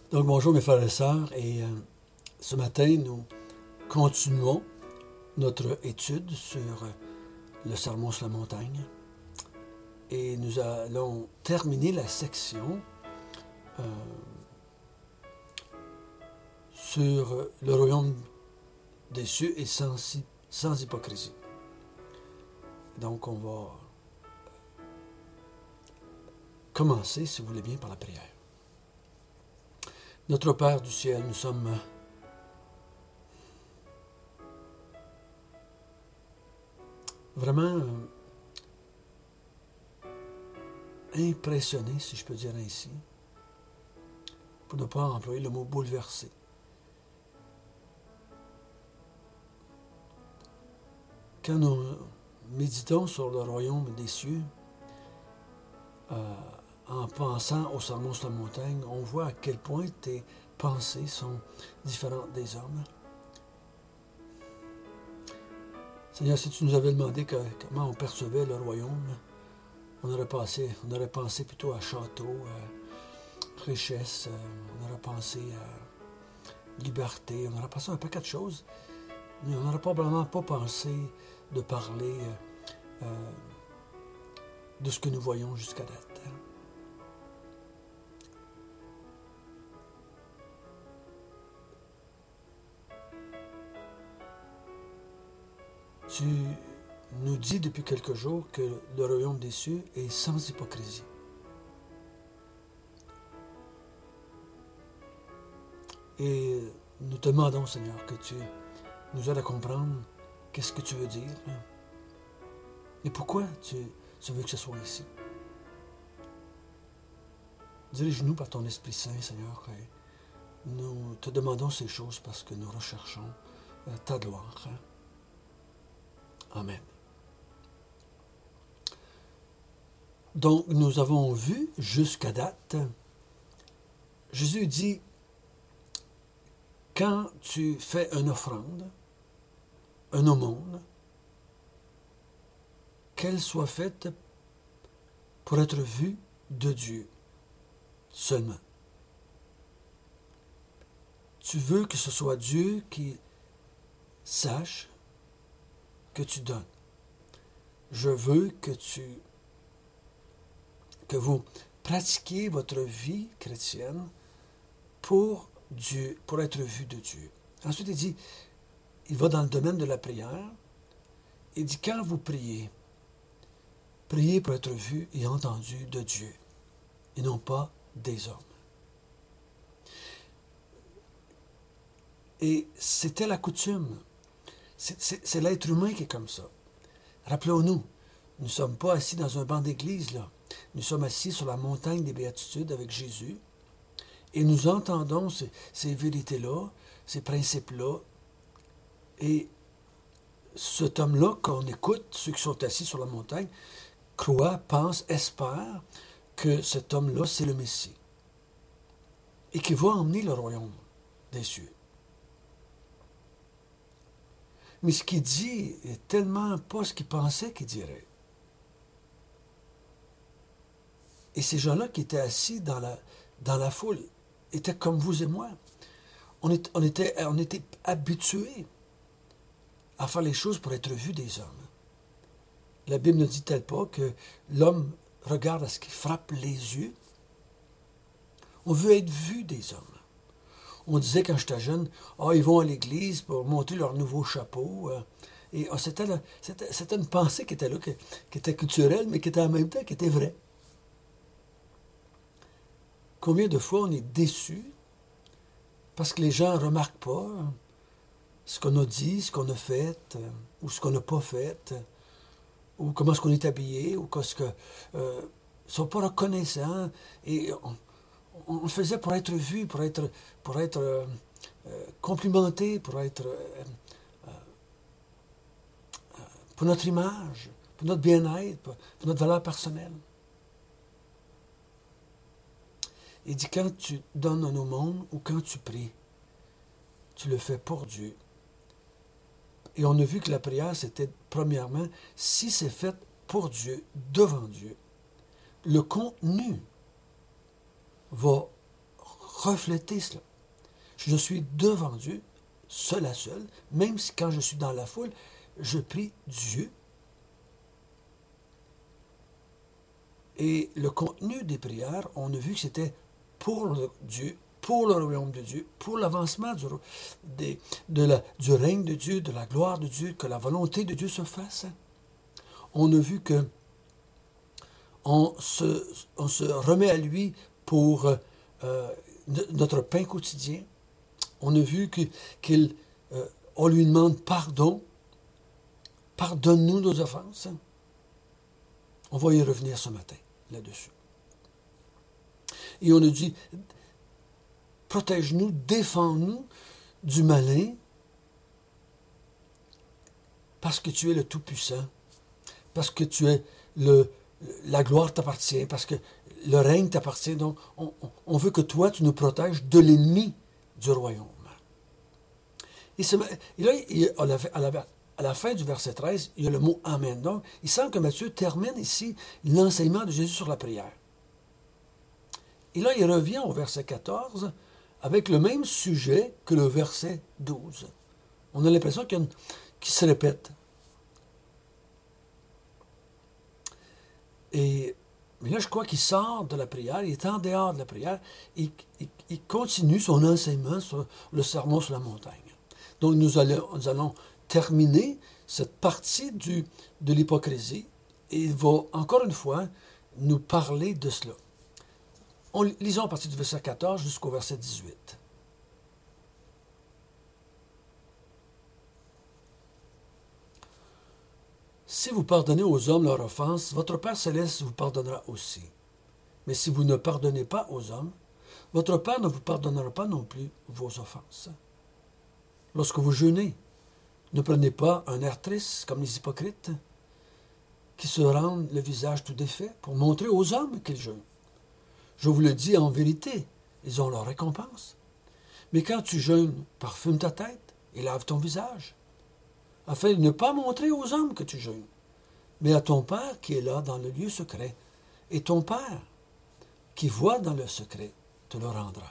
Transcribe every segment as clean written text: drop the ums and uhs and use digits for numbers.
Donc bonjour mes frères et sœurs, et ce matin nous continuons notre étude sur le sermon sur la montagne et nous allons terminer la section sur le royaume des cieux et sans hypocrisie. Donc on va commencer, si vous voulez bien, par la prière. Notre Père du ciel, nous sommes vraiment impressionnés, si je peux dire ainsi, pour ne pas employer le mot bouleversé. Quand nous méditons sur le royaume des cieux, en pensant au sermon sur la montagne, on voit à quel point tes pensées sont différentes des hommes. Seigneur, si tu nous avais demandé comment on percevait le royaume, on aurait pensé plutôt à château, à richesse, on aurait pensé à liberté, on aurait pensé à un paquet de choses, mais on n'aurait probablement pas pensé de parler de ce que nous voyons jusqu'à date. Tu nous dis depuis quelques jours que le royaume des cieux est sans hypocrisie. Et nous te demandons, Seigneur, que tu nous aides à comprendre qu'est-ce que tu veux dire et pourquoi tu veux que ce soit ici. Dirige-nous par ton Esprit Saint, Seigneur, et nous te demandons ces choses parce que nous recherchons ta gloire. Amen. Donc, nous avons vu jusqu'à date, Jésus dit, quand tu fais une offrande, une aumône, qu'elle soit faite pour être vue de Dieu seulement. Tu veux que ce soit Dieu qui sache que tu donnes. Je veux que vous pratiquiez votre vie chrétienne pour Dieu, pour être vu de Dieu. Ensuite, il dit, il va dans le domaine de la prière. Il dit, quand vous priez, priez pour être vu et entendu de Dieu, et non pas des hommes. Et c'était la coutume. C'est l'être humain qui est comme ça. Rappelons-nous, nous ne sommes pas assis dans un banc d'église, là. Nous sommes assis sur la montagne des béatitudes avec Jésus et nous entendons ces vérités-là, ces principes-là. Et cet homme-là, qu'on écoute, ceux qui sont assis sur la montagne, croient, pensent, espèrent que cet homme-là, c'est le Messie et qui va emmener le royaume des cieux. Mais ce qu'il dit est tellement pas ce qu'il pensait qu'il dirait. Et ces gens-là qui étaient assis dans la foule étaient comme vous et moi. On était habitués à faire les choses pour être vus des hommes. La Bible ne dit-elle pas que l'homme regarde à ce qui frappe les yeux? On veut être vu des hommes. On disait quand j'étais jeune, ils vont à l'église pour monter leur nouveau chapeau. Et c'était une pensée qui était là, qui était culturelle, mais qui était en même temps qui était vraie. Combien de fois on est déçu parce que les gens ne remarquent pas ce qu'on a dit, ce qu'on a fait, ou ce qu'on n'a pas fait, ou comment est-ce qu'on est habillé, ou qu'est-ce que ne sont pas reconnaissants. Et on le faisait pour être vu, pour être complimenté, pour notre image, pour notre bien-être, pour notre valeur personnelle. Il dit, quand tu donnes un aumône ou quand tu pries, tu le fais pour Dieu. Et on a vu que la prière, c'était, premièrement, si c'est fait pour Dieu, devant Dieu, le contenu va refléter cela. Je suis devant Dieu, seul à seul, même si quand je suis dans la foule, je prie Dieu. Et le contenu des prières, on a vu que c'était pour Dieu, pour le royaume de Dieu, pour l'avancement du règne de Dieu, de la gloire de Dieu, que la volonté de Dieu se fasse. On a vu que on se remet à lui pour notre pain quotidien. On a vu qu'on lui demande pardon. Pardonne-nous nos offenses. On va y revenir ce matin, là-dessus. Et on a dit, protège-nous, défends-nous du malin, parce que tu es le Tout-Puissant, parce que la gloire t'appartient, parce que le règne t'appartient. Donc, on veut que toi, tu nous protèges de l'ennemi du royaume. Et là, à la fin du verset 13, il y a le mot « Amen ». Donc, il semble que Matthieu termine ici l'enseignement de Jésus sur la prière. Et là, il revient au verset 14 avec le même sujet que le verset 12. On a l'impression qu'il se répète. Mais là, je crois qu'il sort de la prière, il est en dehors de la prière, il continue son enseignement sur le sermon sur la montagne. Donc, nous allons terminer cette partie de l'hypocrisie et il va, encore une fois, nous parler de cela. Lisons à partir du verset 14 jusqu'au verset 18. Si vous pardonnez aux hommes leurs offenses, votre Père céleste vous pardonnera aussi. Mais si vous ne pardonnez pas aux hommes, votre Père ne vous pardonnera pas non plus vos offenses. Lorsque vous jeûnez, ne prenez pas un air triste comme les hypocrites qui se rendent le visage tout défait pour montrer aux hommes qu'ils jeûnent. Je vous le dis en vérité, ils ont leur récompense. Mais quand tu jeûnes, parfume ta tête et lave ton visage, afin de ne pas montrer aux hommes que tu jeûnes, mais à ton Père qui est là dans le lieu secret. Et ton Père, qui voit dans le secret, te le rendra.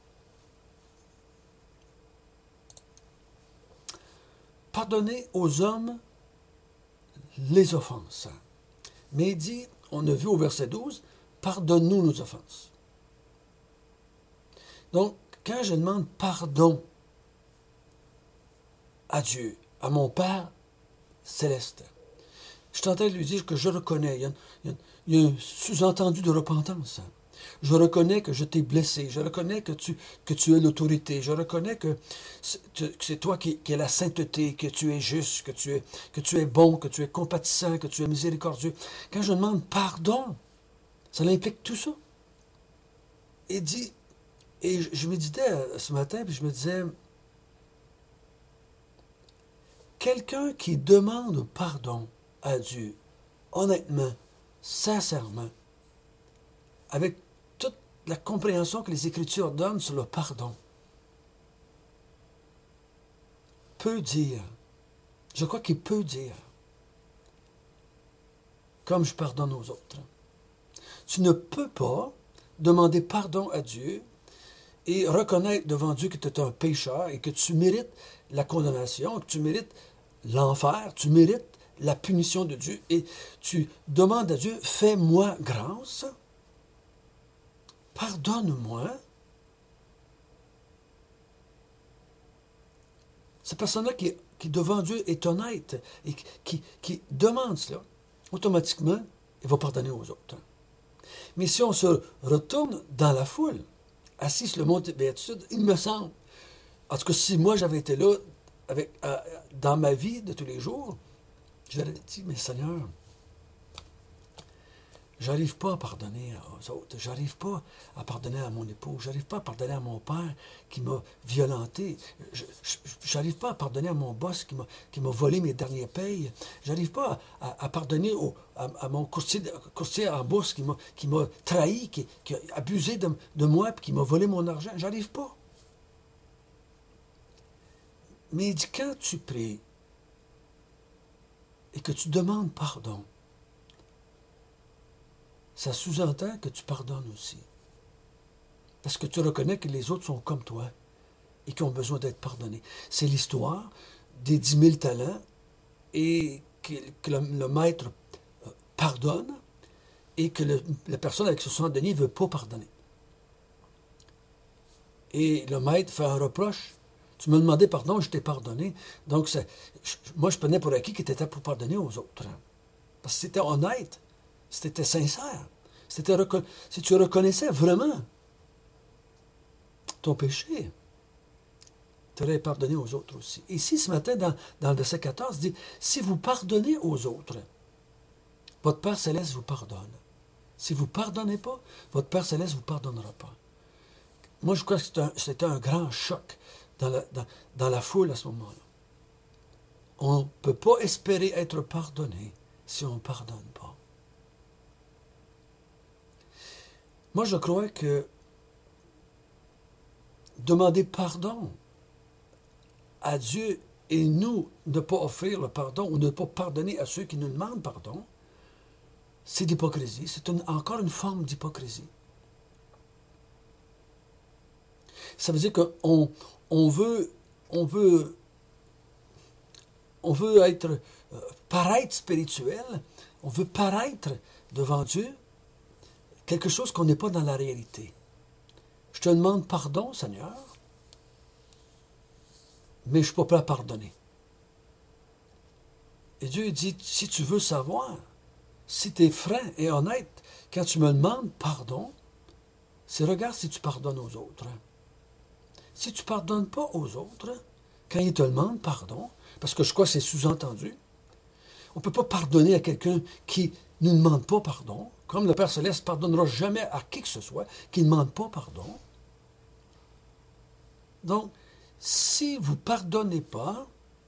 Pardonnez aux hommes les offenses. Mais il dit, on a vu au verset 12, pardonne-nous nos offenses. Donc, quand je demande pardon à Dieu, à mon Père céleste, je suis en train de lui dire que je reconnais, il y a un sous-entendu de repentance. Je reconnais que je t'ai blessé, je reconnais que tu es l'autorité, je reconnais que c'est toi qui es la sainteté, que tu es juste, que tu es bon, que tu es compatissant, que tu es miséricordieux. Quand je demande pardon, ça implique tout ça. Et je méditais ce matin, puis je me disais, quelqu'un qui demande pardon à Dieu, honnêtement, sincèrement, avec toute la compréhension que les Écritures donnent sur le pardon, peut dire, je crois qu'il peut dire, comme je pardonne aux autres. Tu ne peux pas demander pardon à Dieu et reconnaître devant Dieu que tu es un pécheur et que tu mérites la condamnation, que tu mérites l'enfer, tu mérites la punition de Dieu et tu demandes à Dieu, fais-moi grâce, pardonne-moi. Cette personne-là qui devant Dieu est honnête et qui demande cela, automatiquement, il va pardonner aux autres. Mais si on se retourne dans la foule, assis sur le mont de Béatitude, il me semble, en tout cas, si moi j'avais été là dans ma vie de tous les jours, j'aurais dit, mais Seigneur, j'arrive pas à pardonner aux autres, j'arrive pas à pardonner à mon époux, j'arrive pas à pardonner à mon père qui m'a violenté, j'arrive pas à pardonner à mon boss qui m'a volé mes derniers payes, j'arrive pas à pardonner à mon courtier en bourse qui m'a trahi, qui a abusé de moi et qui m'a volé mon argent, j'arrive pas. Mais il dit, quand tu pries et que tu demandes pardon, ça sous-entend que tu pardonnes aussi. Parce que tu reconnais que les autres sont comme toi et qui ont besoin d'être pardonnés. C'est l'histoire des 10 000 talents et que le maître pardonne et que la personne avec 60 deniers ne veut pas pardonner. Et le maître fait un reproche. Tu m'as demandé pardon, je t'ai pardonné. Donc, moi, je prenais pour acquis qu'il était pour pardonner aux autres. Parce que c'était honnête, c'était sincère. Si tu reconnaissais vraiment ton péché, tu aurais pardonné aux autres aussi. Ici, ce matin, dans le verset 14, il dit, si vous pardonnez aux autres, votre Père Céleste vous pardonne. Si vous ne pardonnez pas, votre Père Céleste ne vous pardonnera pas. Moi, je crois que c'était un grand choc dans la foule à ce moment-là. On ne peut pas espérer être pardonné si on ne pardonne pas. Moi, je crois que demander pardon à Dieu et nous ne pas offrir le pardon ou ne pas pardonner à ceux qui nous demandent pardon, c'est l'hypocrisie. C'est encore une forme d'hypocrisie. Ça veut dire qu'on veut être, paraître spirituel, on veut paraître devant Dieu quelque chose qu'on n'est pas dans la réalité. Je te demande pardon, Seigneur, mais je ne suis pas prêt à pardonner. Et Dieu dit, si tu veux savoir, si tu es franc et honnête, quand tu me demandes pardon, c'est regarde si tu pardonnes aux autres. Si tu ne pardonnes pas aux autres, quand ils te demandent pardon, parce que je crois que c'est sous-entendu, on ne peut pas pardonner à quelqu'un qui ne nous demande pas pardon, comme le Père Céleste ne pardonnera jamais à qui que ce soit qui ne demande pas pardon. Donc, si vous ne pardonnez pas,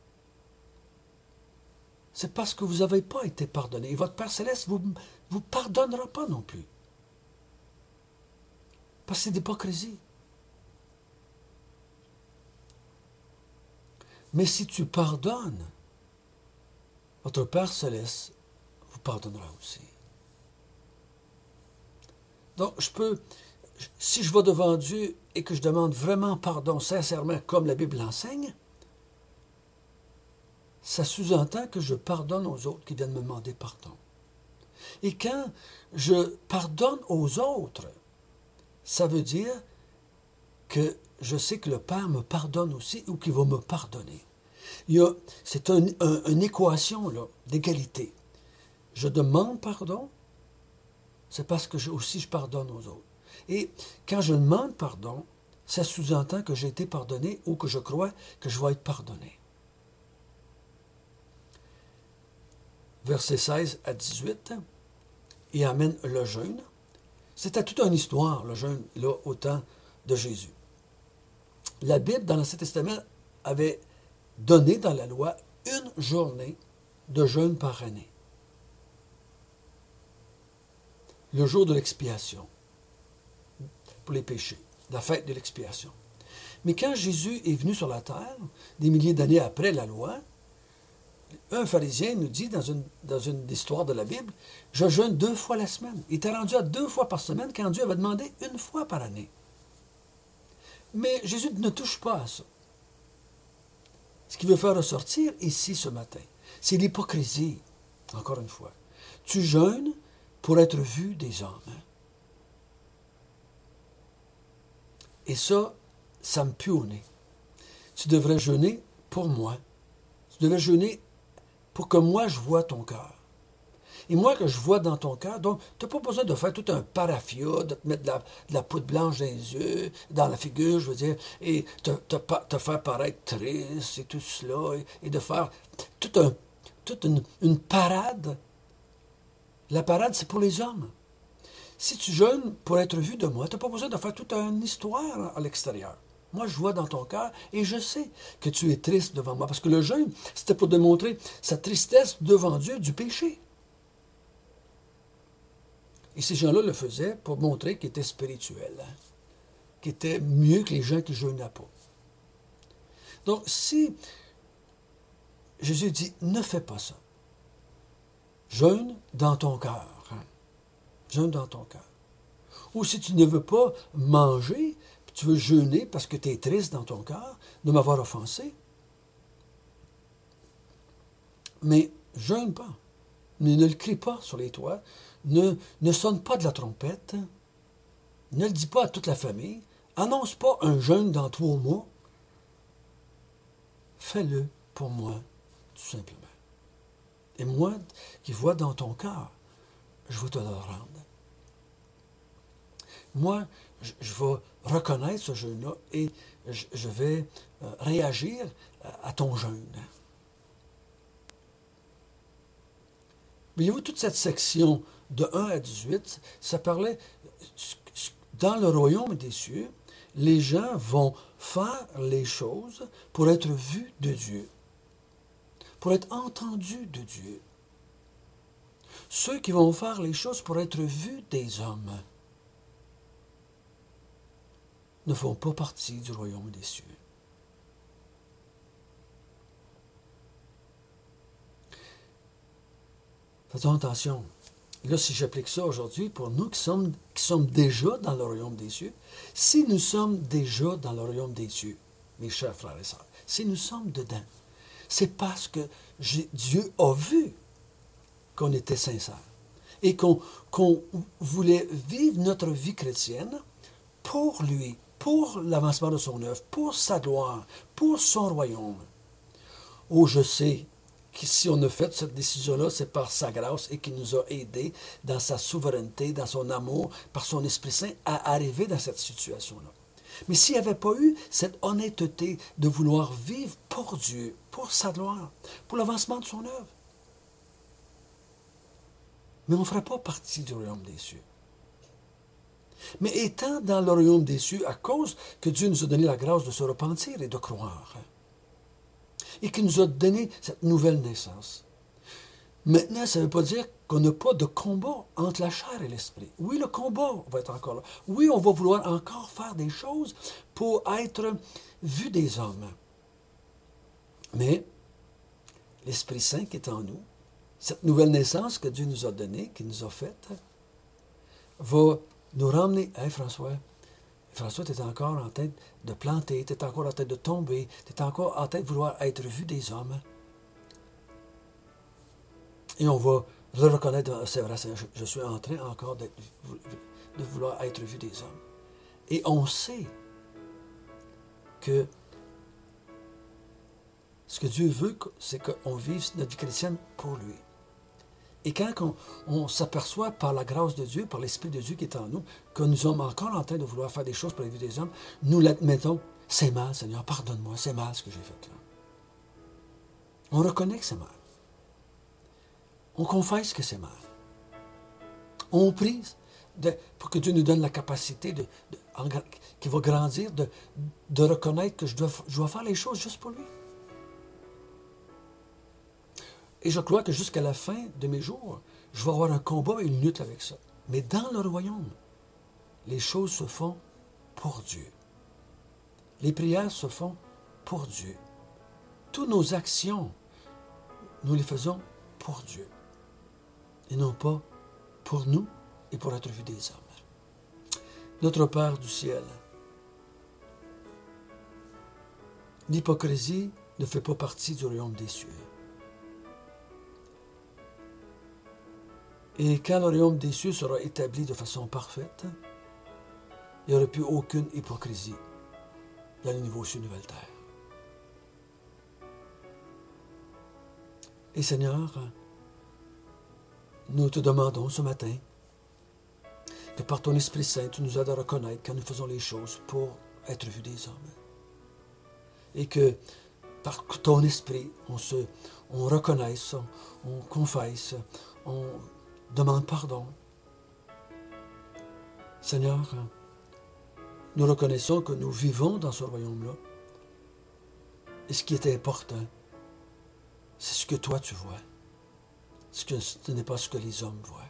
c'est parce que vous n'avez pas été pardonné. Et votre Père Céleste ne vous pardonnera pas non plus. Parce que c'est d'hypocrisie. Mais si tu pardonnes, votre Père Céleste vous pardonnera aussi. Donc, si je vais devant Dieu et que je demande vraiment pardon sincèrement comme la Bible l'enseigne, ça sous-entend que je pardonne aux autres qui viennent me demander pardon. Et quand je pardonne aux autres, ça veut dire que je sais que le Père me pardonne aussi ou qu'il va me pardonner. C'est une équation là, d'égalité. Je demande pardon, c'est parce que aussi je pardonne aux autres. Et quand je demande pardon, ça sous-entend que j'ai été pardonné ou que je crois que je vais être pardonné. Versets 16 à 18, il amène le jeûne. C'était toute une histoire, le jeûne, là, au temps de Jésus. La Bible, dans l'Ancien Testament, avait donné dans la loi une journée de jeûne par année. Le jour de l'expiation, pour les péchés, la fête de l'expiation. Mais quand Jésus est venu sur la terre, des milliers d'années après la loi, un pharisien nous dit dans une histoire de la Bible, je jeûne 2 fois la semaine. Il était rendu à 2 fois par semaine quand Dieu avait demandé 1 fois par année. Mais Jésus ne touche pas à ça. Ce qu'il veut faire ressortir ici ce matin, c'est l'hypocrisie, encore une fois. Tu jeûnes pour être vu des hommes. Et ça me pue au nez. Tu devrais jeûner pour moi. Tu devrais jeûner pour que moi je vois ton cœur. Et moi que je vois dans ton cœur, donc tu n'as pas besoin de faire tout un paraffia, de te mettre de la poudre blanche dans les yeux, dans la figure, je veux dire, et te faire paraître triste et tout cela, et de faire toute une parade. La parade, c'est pour les hommes. Si tu jeûnes pour être vu de moi, tu n'as pas besoin de faire toute une histoire à l'extérieur. Moi, je vois dans ton cœur et je sais que tu es triste devant moi. Parce que le jeûne, c'était pour démontrer sa tristesse devant Dieu du péché. Et ces gens-là le faisaient pour montrer qu'ils étaient spirituels, qu'ils étaient mieux que les gens qui ne jeûnaient pas. Donc, si Jésus dit, ne fais pas ça, jeûne dans ton cœur. Jeûne dans ton cœur. Ou si tu ne veux pas manger, tu veux jeûner parce que tu es triste dans ton cœur de m'avoir offensé, mais jeûne pas. Ne le crie pas sur les toits. Ne sonne pas de la trompette. Ne le dis pas à toute la famille. Annonce pas un jeûne dans 3 mois. Fais-le pour moi, tout simplement. Et moi, qui vois dans ton cœur, je vais te le rendre. Moi, je vais reconnaître ce jeûne-là et je vais réagir à ton jeûne. Voyez-vous, toute cette section de 1 à 18, ça parlait, dans le royaume des cieux, les gens vont faire les choses pour être vus de Dieu, pour être entendus de Dieu. Ceux qui vont faire les choses pour être vus des hommes ne font pas partie du royaume des cieux. Faisons attention. Là, si j'applique ça aujourd'hui, pour nous qui sommes déjà dans le royaume des cieux, si nous sommes déjà dans le royaume des cieux, mes chers frères et sœurs, si nous sommes dedans, c'est parce que Dieu a vu qu'on était sincère et qu'on voulait vivre notre vie chrétienne pour lui, pour l'avancement de son œuvre, pour sa gloire, pour son royaume. Oh, je sais que si on a fait cette décision-là, c'est par sa grâce et qu'il nous a aidés dans sa souveraineté, dans son amour, par son Esprit Saint, à arriver dans cette situation-là. Mais s'il n'y avait pas eu cette honnêteté de vouloir vivre pour Dieu, pour sa gloire, pour l'avancement de son œuvre, mais on ne ferait pas partie du royaume des cieux. Mais étant dans le royaume des cieux, à cause que Dieu nous a donné la grâce de se repentir et de croire, et qu'il nous a donné cette nouvelle naissance. Maintenant, ça ne veut pas dire qu'on n'a pas de combat entre la chair et l'esprit. Oui, le combat va être encore là. Oui, on va vouloir encore faire des choses pour être vu des hommes. Mais l'Esprit Saint qui est en nous, cette nouvelle naissance que Dieu nous a donnée, qu'il nous a faite, va nous ramener. Hey François, tu es encore en tête de planter, tu es encore en tête de tomber, tu es encore en tête de vouloir être vu des hommes. Et on va le reconnaître, c'est vrai, je suis en train encore de vouloir être vu des hommes. Et on sait que ce que Dieu veut, c'est qu'on vive notre vie chrétienne pour lui. Et quand on s'aperçoit par la grâce de Dieu, par l'Esprit de Dieu qui est en nous, que nous sommes encore en train de vouloir faire des choses pour la vie des hommes, nous l'admettons. C'est mal, Seigneur, pardonne-moi, c'est mal ce que j'ai fait là. On reconnaît que c'est mal. On confesse que c'est mal. On prie pour que Dieu nous donne la capacité qui va grandir, de reconnaître que je dois faire les choses juste pour lui. Et je crois que jusqu'à la fin de mes jours, je vais avoir un combat et une lutte avec ça. Mais dans le royaume, les choses se font pour Dieu. Les prières se font pour Dieu. Toutes nos actions, nous les faisons pour Dieu. Et non pas pour nous et pour être vus des hommes. Notre Père du ciel, l'hypocrisie ne fait pas partie du royaume des cieux. Et quand le royaume des cieux sera établi de façon parfaite, il n'y aura plus aucune hypocrisie dans les nouveaux cieux, nouvelle terre. Et Seigneur, nous te demandons ce matin que par ton Esprit Saint, tu nous aides à reconnaître quand nous faisons les choses pour être vus des hommes. Et que par ton Esprit, on reconnaisse, on confesse, on demande pardon. Seigneur, nous reconnaissons que nous vivons dans ce royaume-là. Et ce qui est important, c'est ce que toi tu vois. Ce n'est pas ce que les hommes voient.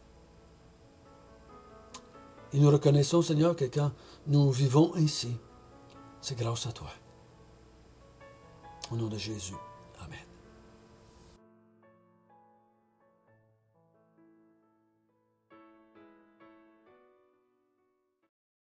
Et nous reconnaissons, Seigneur, que quand nous vivons ainsi, c'est grâce à toi. Au nom de Jésus. Amen.